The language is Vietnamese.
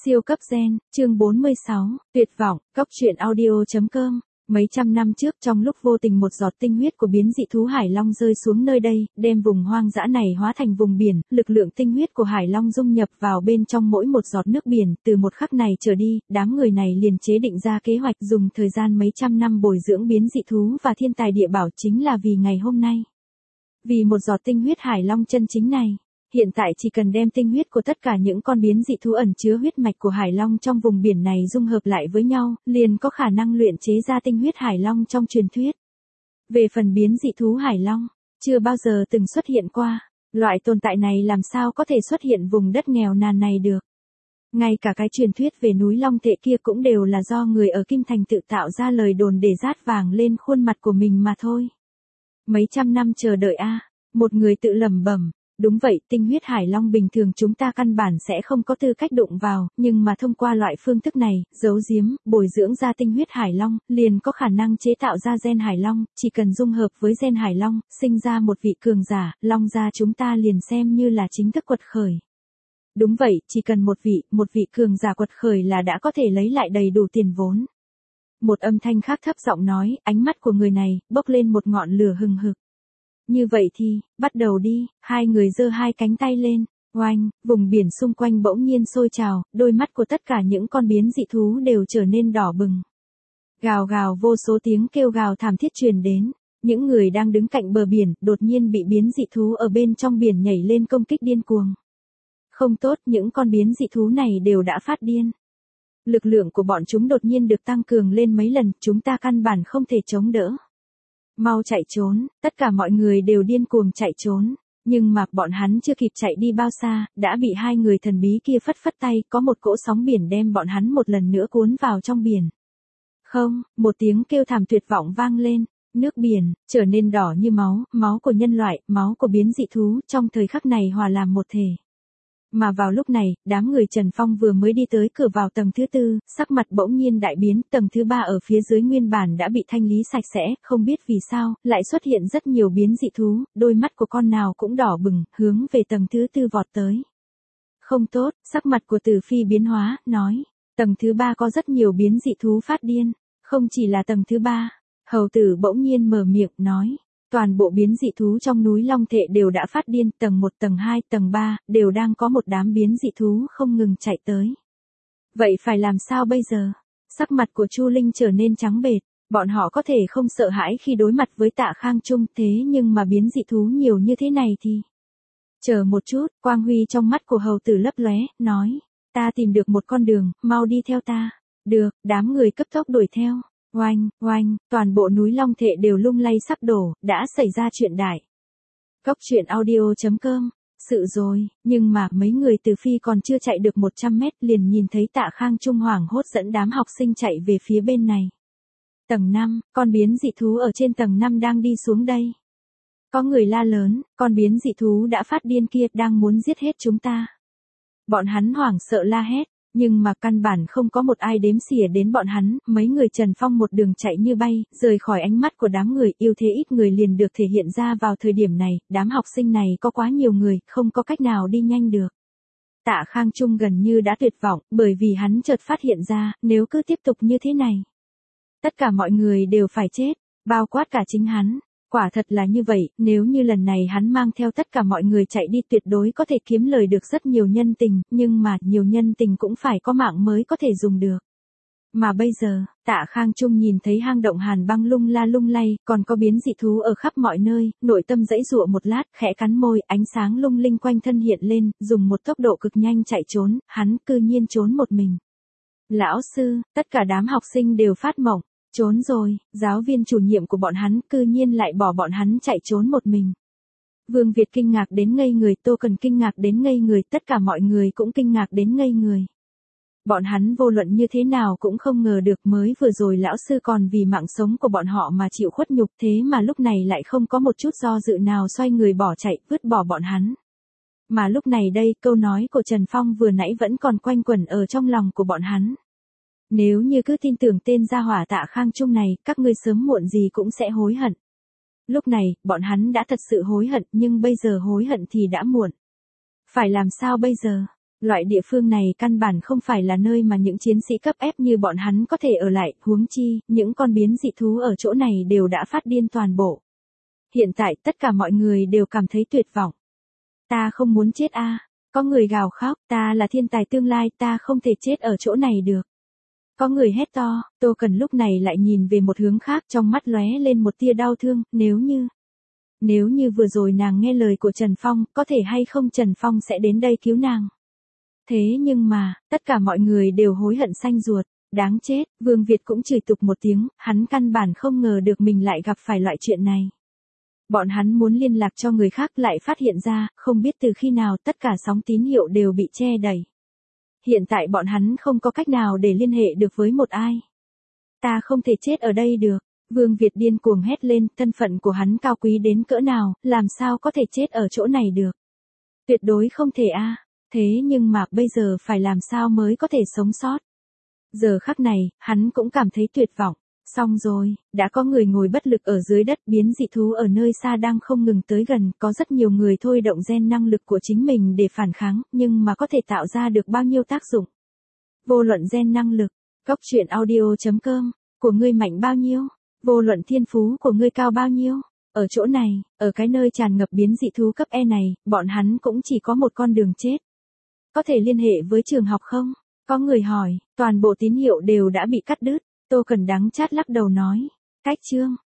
Siêu cấp gen, chương 46, tuyệt vọng, Cốc truyện audio.com. Mấy trăm năm trước trong lúc vô tình một giọt tinh huyết của biến dị thú Hải Long rơi xuống nơi đây, đem vùng hoang dã này hóa thành vùng biển, lực lượng tinh huyết của Hải Long dung nhập vào bên trong mỗi một giọt nước biển, từ một khắc này trở đi, đám người này liền chế định ra kế hoạch dùng thời gian mấy trăm năm bồi dưỡng biến dị thú và thiên tài địa bảo chính là vì ngày hôm nay. Vì một giọt tinh huyết Hải Long chân chính này. Hiện tại chỉ cần đem tinh huyết của tất cả những con biến dị thú ẩn chứa huyết mạch của Hải Long trong vùng biển này dung hợp lại với nhau, liền có khả năng luyện chế ra tinh huyết Hải Long trong truyền thuyết. Về phần biến dị thú Hải Long, chưa bao giờ từng xuất hiện qua, loại tồn tại này làm sao có thể xuất hiện vùng đất nghèo nàn này được. Ngay cả cái truyền thuyết về núi Long Thệ kia cũng đều là do người ở Kim Thành tự tạo ra lời đồn để dát vàng lên khuôn mặt của mình mà thôi. Mấy trăm năm chờ đợi một người tự lẩm bẩm. Đúng vậy, tinh huyết Hải Long bình thường chúng ta căn bản sẽ không có tư cách đụng vào, nhưng mà thông qua loại phương thức này, giấu giếm, bồi dưỡng ra tinh huyết Hải Long, liền có khả năng chế tạo ra gen Hải Long, chỉ cần dung hợp với gen Hải Long, sinh ra một vị cường giả, Long gia chúng ta liền xem như là chính thức quật khởi. Đúng vậy, chỉ cần một vị cường giả quật khởi là đã có thể lấy lại đầy đủ tiền vốn. Một âm thanh khác thấp giọng nói, ánh mắt của người này, bốc lên một ngọn lửa hừng hực. Như vậy thì, bắt đầu đi, hai người giơ hai cánh tay lên, oanh, vùng biển xung quanh bỗng nhiên sôi trào, đôi mắt của tất cả những con biến dị thú đều trở nên đỏ bừng. Gào gào vô số tiếng kêu gào thảm thiết truyền đến, những người đang đứng cạnh bờ biển đột nhiên bị biến dị thú ở bên trong biển nhảy lên công kích điên cuồng. Không tốt, những con biến dị thú này đều đã phát điên. Lực lượng của bọn chúng đột nhiên được tăng cường lên mấy lần, chúng ta căn bản không thể chống đỡ. Mau chạy trốn, tất cả mọi người đều điên cuồng chạy trốn, nhưng mà bọn hắn chưa kịp chạy đi bao xa, đã bị hai người thần bí kia phất phất tay, có một cỗ sóng biển đem bọn hắn một lần nữa cuốn vào trong biển. Không, một tiếng kêu thảm tuyệt vọng vang lên, nước biển trở nên đỏ như máu, máu của nhân loại, máu của biến dị thú, trong thời khắc này hòa làm một thể. Mà vào lúc này, đám người Trần Phong vừa mới đi tới cửa vào tầng thứ tư, sắc mặt bỗng nhiên đại biến, tầng thứ ba ở phía dưới nguyên bản đã bị thanh lý sạch sẽ, không biết vì sao, lại xuất hiện rất nhiều biến dị thú, đôi mắt của con nào cũng đỏ bừng, hướng về tầng thứ tư vọt tới. Không tốt, sắc mặt của Tử Phi biến hóa, nói, tầng thứ ba có rất nhiều biến dị thú phát điên, không chỉ là tầng thứ ba, hầu tử bỗng nhiên mở miệng, nói. Toàn bộ biến dị thú trong núi Long Thệ đều đã phát điên, tầng 1, tầng 2, tầng 3, đều đang có một đám biến dị thú không ngừng chạy tới. Vậy phải làm sao bây giờ? Sắc mặt của Chu Linh trở nên trắng bệch, bọn họ có thể không sợ hãi khi đối mặt với Tạ Khang Trung, thế nhưng mà biến dị thú nhiều như thế này thì... Chờ một chút, quang huy trong mắt của hầu tử lấp lóe, nói, ta tìm được một con đường, mau đi theo ta. Được, đám người cấp tốc đuổi theo. Oanh, oanh, toàn bộ núi Long Thệ đều lung lay sắp đổ, đã xảy ra chuyện đại. Cốc truyện audio.com, sự rồi, nhưng mà mấy người Từ Phi còn chưa chạy được 100 mét liền nhìn thấy Tạ Khang Trung hoảng hốt dẫn đám học sinh chạy về phía bên này. Tầng 5, con biến dị thú ở trên tầng 5 đang đi xuống đây. Có người la lớn, con biến dị thú đã phát điên kia đang muốn giết hết chúng ta. Bọn hắn hoảng sợ la hét. Nhưng mà căn bản không có một ai đếm xỉa đến bọn hắn, mấy người Trần Phong một đường chạy như bay, rời khỏi ánh mắt của đám người, ưu thế ít người liền được thể hiện ra vào thời điểm này, đám học sinh này có quá nhiều người, không có cách nào đi nhanh được. Tạ Khang Trung gần như đã tuyệt vọng, bởi vì hắn chợt phát hiện ra, nếu cứ tiếp tục như thế này, tất cả mọi người đều phải chết, bao quát cả chính hắn. Quả thật là như vậy, nếu như lần này hắn mang theo tất cả mọi người chạy đi tuyệt đối có thể kiếm lời được rất nhiều nhân tình, nhưng mà nhiều nhân tình cũng phải có mạng mới có thể dùng được. Mà bây giờ, Tạ Khang Trung nhìn thấy hang động hàn băng lung la lung lay, còn có biến dị thú ở khắp mọi nơi, nội tâm dãy dụa một lát, khẽ cắn môi, ánh sáng lung linh quanh thân hiện lên, dùng một tốc độ cực nhanh chạy trốn, hắn cư nhiên trốn một mình. Lão sư, tất cả đám học sinh đều phát mộng. Trốn rồi, giáo viên chủ nhiệm của bọn hắn cư nhiên lại bỏ bọn hắn chạy trốn một mình. Vương Việt kinh ngạc đến ngây người, Tô Cần kinh ngạc đến ngây người, tất cả mọi người cũng kinh ngạc đến ngây người. Bọn hắn vô luận như thế nào cũng không ngờ được mới vừa rồi lão sư còn vì mạng sống của bọn họ mà chịu khuất nhục, thế mà lúc này lại không có một chút do dự nào xoay người bỏ chạy, vứt bỏ bọn hắn. Mà lúc này đây, câu nói của Trần Phong vừa nãy vẫn còn quanh quẩn ở trong lòng của bọn hắn. Nếu như cứ tin tưởng tên gia hỏa Tạ Khang Trung này, các ngươi sớm muộn gì cũng sẽ hối hận. Lúc này, bọn hắn đã thật sự hối hận, nhưng bây giờ hối hận thì đã muộn. Phải làm sao bây giờ? Loại địa phương này căn bản không phải là nơi mà những chiến sĩ cấp ép như bọn hắn có thể ở lại, huống chi, những con biến dị thú ở chỗ này đều đã phát điên toàn bộ. Hiện tại tất cả mọi người đều cảm thấy tuyệt vọng. Ta không muốn chết a. Có người gào khóc, ta là thiên tài tương lai, ta không thể chết ở chỗ này được. Có người hét to, Tô Cần lúc này lại nhìn về một hướng khác, trong mắt lóe lên một tia đau thương, nếu như vừa rồi nàng nghe lời của Trần Phong, có thể hay không Trần Phong sẽ đến đây cứu nàng. Thế nhưng mà, tất cả mọi người đều hối hận xanh ruột, đáng chết, Vương Việt cũng chửi tục một tiếng, hắn căn bản không ngờ được mình lại gặp phải loại chuyện này. Bọn hắn muốn liên lạc cho người khác lại phát hiện ra, không biết từ khi nào tất cả sóng tín hiệu đều bị che đẩy. Hiện tại bọn hắn không có cách nào để liên hệ được với một ai. Ta không thể chết ở đây được. Vương Việt điên cuồng hét lên, thân phận của hắn cao quý đến cỡ nào, làm sao có thể chết ở chỗ này được. Tuyệt đối không thể a. Thế nhưng mà bây giờ phải làm sao mới có thể sống sót. Giờ khắc này, hắn cũng cảm thấy tuyệt vọng. Xong rồi, đã có người ngồi bất lực ở dưới đất, biến dị thú ở nơi xa đang không ngừng tới gần, có rất nhiều người thôi động gen năng lực của chính mình để phản kháng, nhưng mà có thể tạo ra được bao nhiêu tác dụng. Vô luận gen năng lực, Cốc truyện audio.com, của ngươi mạnh bao nhiêu, vô luận thiên phú của ngươi cao bao nhiêu, ở chỗ này, ở cái nơi tràn ngập biến dị thú cấp E này, bọn hắn cũng chỉ có một con đường chết. Có thể liên hệ với trường học không? Có người hỏi, toàn bộ tín hiệu đều đã bị cắt đứt. Tô Cần đắng chát lắc đầu nói, cách chương.